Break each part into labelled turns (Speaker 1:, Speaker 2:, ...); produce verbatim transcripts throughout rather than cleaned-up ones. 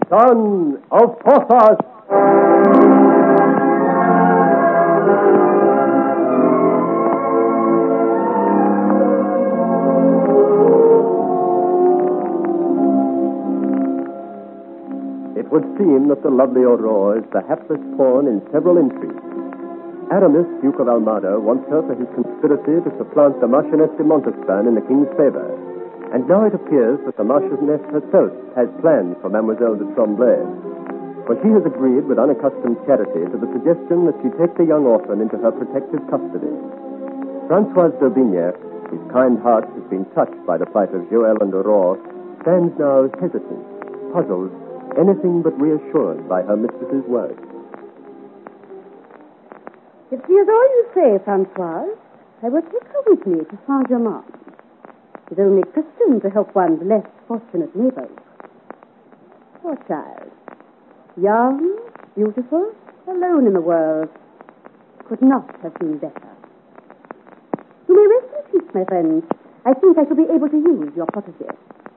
Speaker 1: Son of Porthos. It would seem that the lovely Aurore is the hapless pawn in several intrigues. Aramis, Duke of Almada, wants her for his conspiracy to supplant the Marchioness de Montespan in the king's favor. And now it appears that the Marchioness herself has plans for Mademoiselle de Tremblay. For she has agreed with unaccustomed charity to the suggestion that she take the young orphan into her protective custody. Francoise d'Aubigne, whose kind heart has been touched by the plight of Joël and Aurore, stands now hesitant, puzzled, anything but reassured by her mistress's words.
Speaker 2: If she is all you say, Francoise, I will take her with me to Saint-Germain. It is only Christian to help one's less fortunate neighbors. Poor child. Young, beautiful, alone in the world. Could not have been better. You may rest in peace, my friend. I think I shall be able to use your protégé.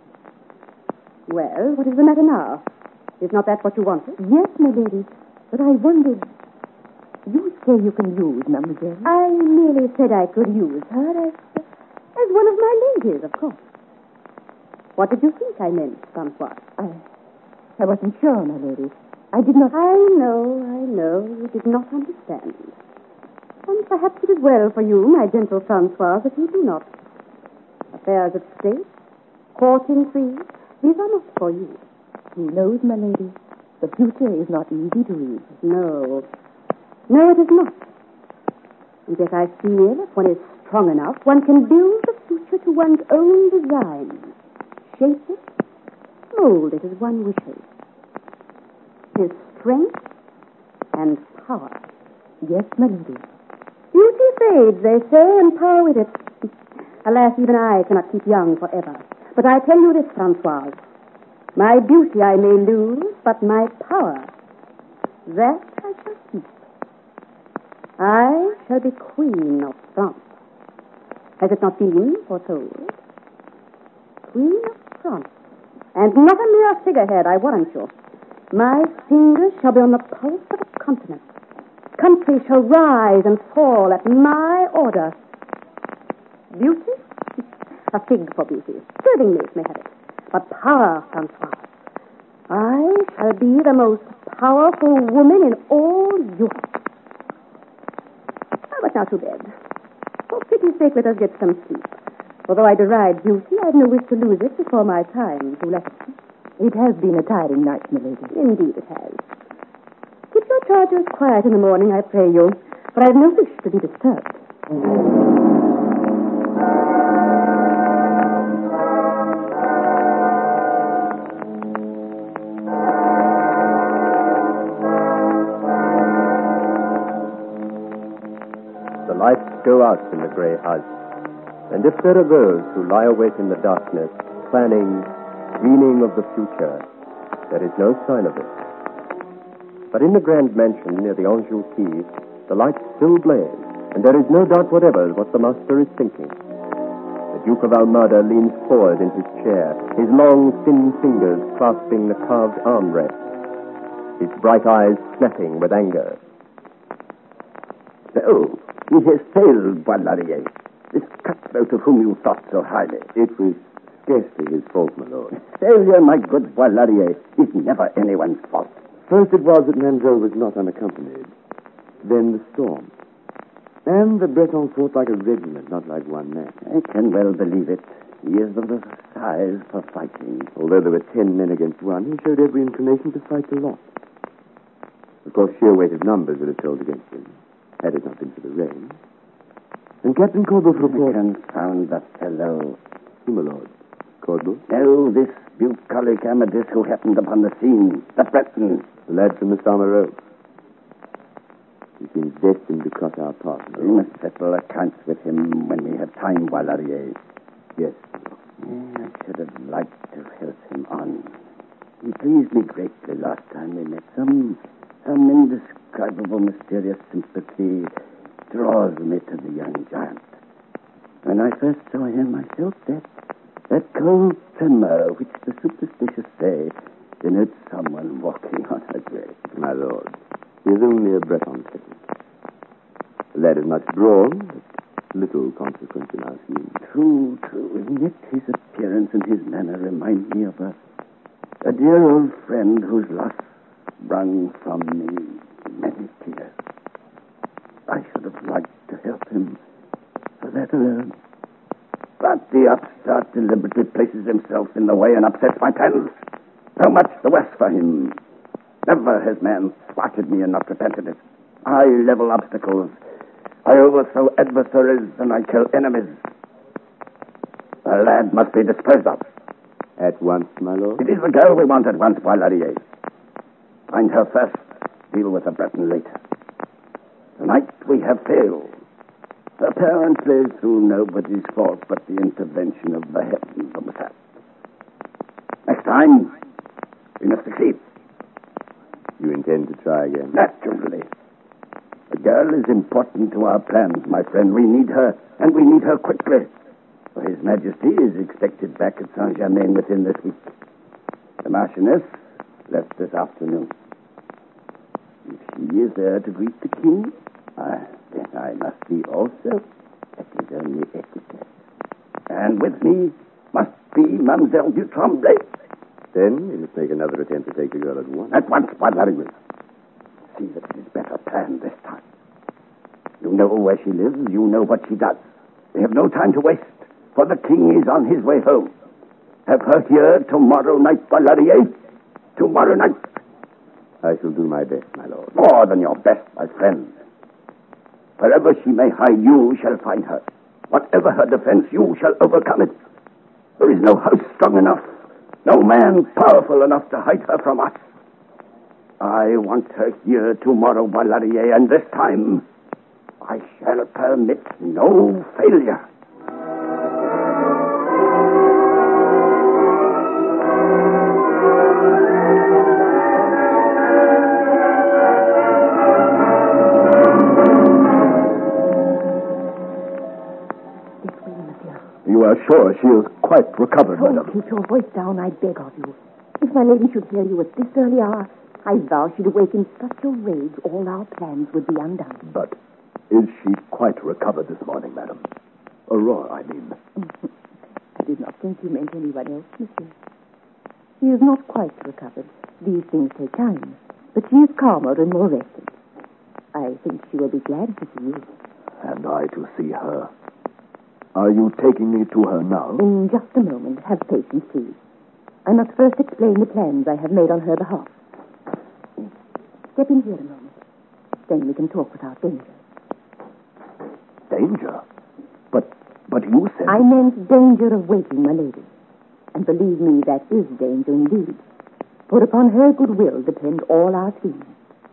Speaker 2: Well, what is the matter now? Is not that what you wanted?
Speaker 3: Yes, my lady. But I wondered... You say you can use Mademoiselle?
Speaker 2: I merely said I could use her as, as one of my ladies, of course. What did you think I meant, Francois?
Speaker 3: I, I wasn't sure, my lady. I did not...
Speaker 2: I know, I know. You did not understand. And perhaps it is well for you, my gentle Francois, that you do not. Affairs of state, court intrigue, these are not for you.
Speaker 3: Who knows, my lady? The future is not easy to read.
Speaker 2: No. No, it is not. And yet I feel if one is strong enough, one can build the future to one's own design. Shape it, mold it as one wishes. His strength and power.
Speaker 3: Yes, my lady.
Speaker 2: Beauty fades, they say, and power with it. Alas, even I cannot keep young forever. But I tell you this, Francoise. My beauty I may lose, but my power, that I shall keep. I shall be Queen of France. Has it not been foretold? Queen of France. And not a mere figurehead, I warrant you. My fingers shall be on the pulse of a continent. Countries shall rise and fall at my order. Beauty? A fig for beauty. Serving maids may have it. But power, Francois. I shall be the most powerful woman in all Europe. But now to bed. For pity's sake, let us get some sleep. Although I deride beauty, I have no wish to lose it before my time to let it.
Speaker 3: It has been a tiring night, my lady.
Speaker 2: Indeed it has. Keep your charges quiet in the morning, I pray you, for I have no wish to be disturbed.
Speaker 1: The lights go out in the grey house, and if there are those who lie awake in the darkness, planning, dreaming of the future, there is no sign of it. But in the grand mansion near the Anjou Quay, the lights still blaze, and there is no doubt whatever what the master is thinking. The Duke of Almada leans forward in his chair, his long, thin fingers clasping the carved armrest, his bright eyes snapping with anger.
Speaker 4: So, he has failed, Boislardier. This cutthroat of whom you thought so highly.
Speaker 5: It was scarcely his fault, my lord.
Speaker 4: Failure, my good Boislardier, is never anyone's fault.
Speaker 5: First it was that Mademoiselle was not unaccompanied. Then the storm. And the Bretons fought like a regiment, not like one man.
Speaker 4: I can well believe it. He is of the size for fighting.
Speaker 5: Although there were ten men against one, he showed every inclination to fight the lot. Of course, sheer weight of numbers would have told against him, had it not been for the rain. And Captain Corbeau's report...
Speaker 4: Confound the fellow.
Speaker 5: Who, my lord? Corbeau?
Speaker 4: No, this bucolic Amadis who happened upon the scene. The Breton.
Speaker 5: The lad from the Samarow. He seems destined to cross our path.
Speaker 4: We must settle accounts with him when we have time, Boislardier.
Speaker 5: Yes.
Speaker 4: I should have liked to help him on. He pleased me greatly last time we met. Some, some indescribable mysterious sympathy draws me to the young giant. When I first saw him, I felt that, that cold tremor which the superstitious say Then it's someone walking on her grave.
Speaker 5: My lord, he is only a Breton peasant. The lad is much brawn, but little consequence in our scheme.
Speaker 4: True, true. And yet his appearance and his manner remind me of a, a dear old friend whose loss wrung from me many tears. I should have liked to help him for that alone. But the upstart deliberately places himself in the way and upsets my plans. So much the worse for him. Never has man thwarted me and not repented it. I level obstacles. I overthrow adversaries and I kill enemies. The lad must be disposed of.
Speaker 5: At once, my lord?
Speaker 4: It is the girl we want at once, Boislardier. Find her first. Deal with the Breton later. Tonight we have failed. Apparently through nobody's fault but the intervention of the heavens themselves. Next time, we must succeed.
Speaker 5: You intend to try again?
Speaker 4: Naturally. The girl is important to our plans, my friend. We need her, and we need her quickly. For His Majesty is expected back at Saint-Germain within this week. The Marchioness left this afternoon. If she is there to greet the king, ah, then I must be also. That is only etiquette. And with me must be Mademoiselle du Tremblay.
Speaker 5: Then we must make another attempt to take the girl at once.
Speaker 4: At once, Boislardier. See that it is better planned this time. You know where she lives. You know what she does. We have no time to waste, for the king is on his way home. Have her here tomorrow night, Boislardier. Tomorrow night.
Speaker 5: I shall do my best, my lord.
Speaker 4: More than your best, my friend. Wherever she may hide, you shall find her. Whatever her defense, you shall overcome it. There is no house strong enough, no man powerful enough to hide her from us. I want her here tomorrow, Boislardier, and this time I shall permit no failure.
Speaker 1: You are sure she is quite recovered,
Speaker 3: Oh,
Speaker 1: madam?
Speaker 3: keep your voice down, I beg of you. If my lady should hear you at this early hour, I vow she'd awake in such a rage all our plans would be undone.
Speaker 1: But is she quite recovered this morning, madam? Aurora, I mean.
Speaker 3: I did not think you meant anyone else, monsieur. She is not quite recovered. These things take time. But she is calmer and more rested. I think she will be glad to see you.
Speaker 1: And I to see her. Are you taking me to her now?
Speaker 3: In just a moment. Have patience, please. I must first explain the plans I have made on her behalf. Step in here a moment. Then we can talk without danger.
Speaker 1: Danger? But but you said...
Speaker 3: I meant danger of waking my lady. And believe me, that is danger indeed. For upon her goodwill depend all our schemes.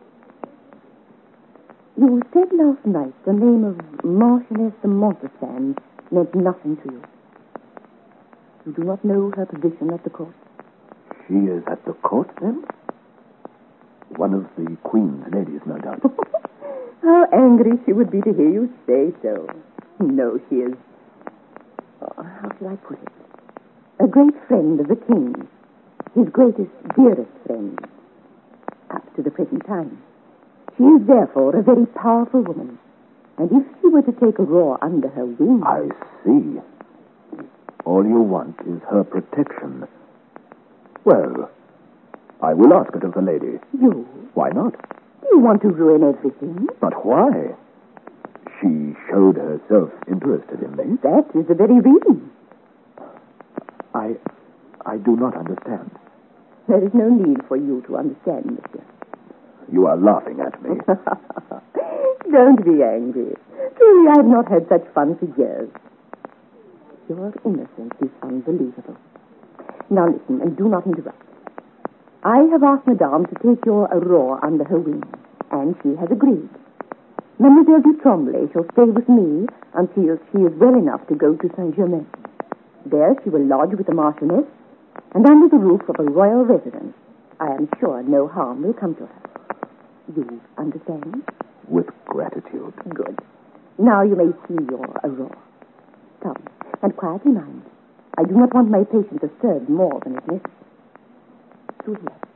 Speaker 3: You said last night the name of Marchioness de Montespan meant nothing to you. You do not know her position at the court?
Speaker 1: She is at the court, then? One of the Queen's ladies, no doubt.
Speaker 3: How angry she would be to hear you say so. No, she is... Oh, how shall I put it? A great friend of the King. His greatest, dearest friend. Up to the present time. She is therefore a very powerful woman. And if she were to take Aurora under her wing...
Speaker 1: I see. All you want is her protection. Well, I will ask it of the lady.
Speaker 3: You?
Speaker 1: Why not?
Speaker 3: You want to ruin everything?
Speaker 1: But why? She showed herself interested in me.
Speaker 3: That is the very reason.
Speaker 1: I... I do not understand.
Speaker 3: There is no need for you to understand, monsieur.
Speaker 1: You are laughing at me.
Speaker 3: Don't be angry. Truly, I have not had such fun for years. Your innocence is unbelievable. Now listen, and do not interrupt. I have asked Madame to take your Aurora under her wing, and she has agreed. Mademoiselle du Tremblay shall stay with me until she is well enough to go to Saint-Germain. There she will lodge with the Marchioness, and under the roof of a royal residence. I am sure no harm will come to her. You understand?
Speaker 1: With gratitude.
Speaker 3: Good. Now you may see your Aurora. Come, and quietly mind. I do not want my patient disturbed more than is necessary. To here.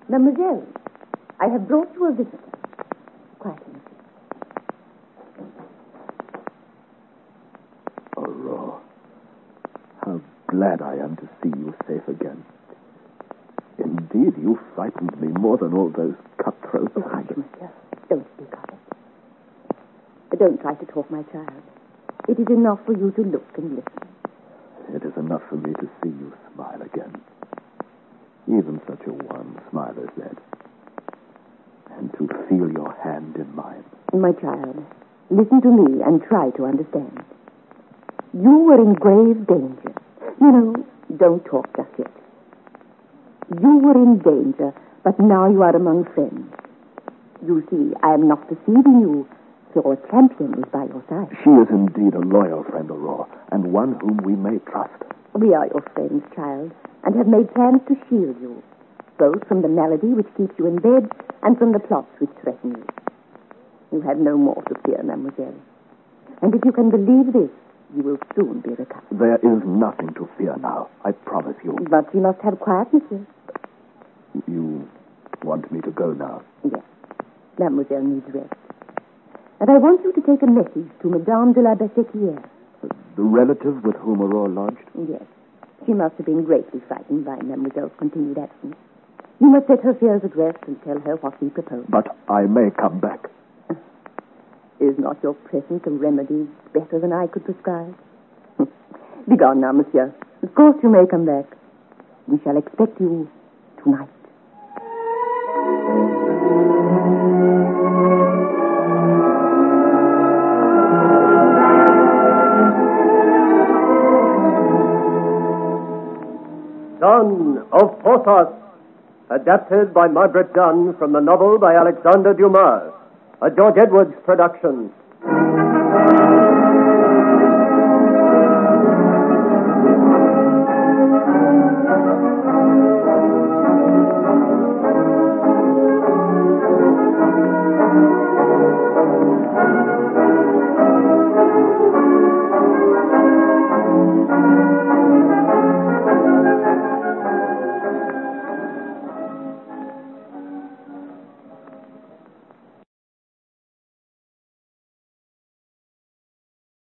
Speaker 3: Mademoiselle, I have brought you a visitor. Quietly.
Speaker 6: Aurora, how glad I am to see you safe again. Indeed, you frightened me more than all those cutthroats.
Speaker 3: Oh, hush, monsieur. Don't speak of it. Don't try to talk, my child. It is enough for you to look and listen.
Speaker 6: It is enough for me to see you smile again. Even such a wan smile as that. And to feel your hand in mine.
Speaker 3: My child, listen to me and try to understand. You were in grave danger. You know, don't talk just yet. You were in danger, but now you are among friends. You see, I am not deceiving you. Your champion is by your side.
Speaker 6: She is indeed a loyal friend, Aurora, and one whom we may trust.
Speaker 3: We are your friends, child, and have made plans to shield you, both from the malady which keeps you in bed and from the plots which threaten you. You have no more to fear, mademoiselle. And if you can believe this, you will soon be recovered.
Speaker 6: There is nothing to fear now, I promise you.
Speaker 3: But you must have quiet, monsieur.
Speaker 6: You want me to go now?
Speaker 3: Yes. Mademoiselle needs rest. And I want you to take a message to Madame de la Besséquière.
Speaker 6: The relative with whom Aurora lodged?
Speaker 3: Yes. She must have been greatly frightened by Mademoiselle's continued absence. You must set her fears at rest and tell her what we propose.
Speaker 6: But I may come back.
Speaker 3: Is not your presence a remedy better than I could prescribe? Begone now, monsieur. Of course you may come back. We shall expect you tonight.
Speaker 1: Son of Porthos, adapted by Margaret Dunn from the novel by Alexander Dumas, a George Edwards production.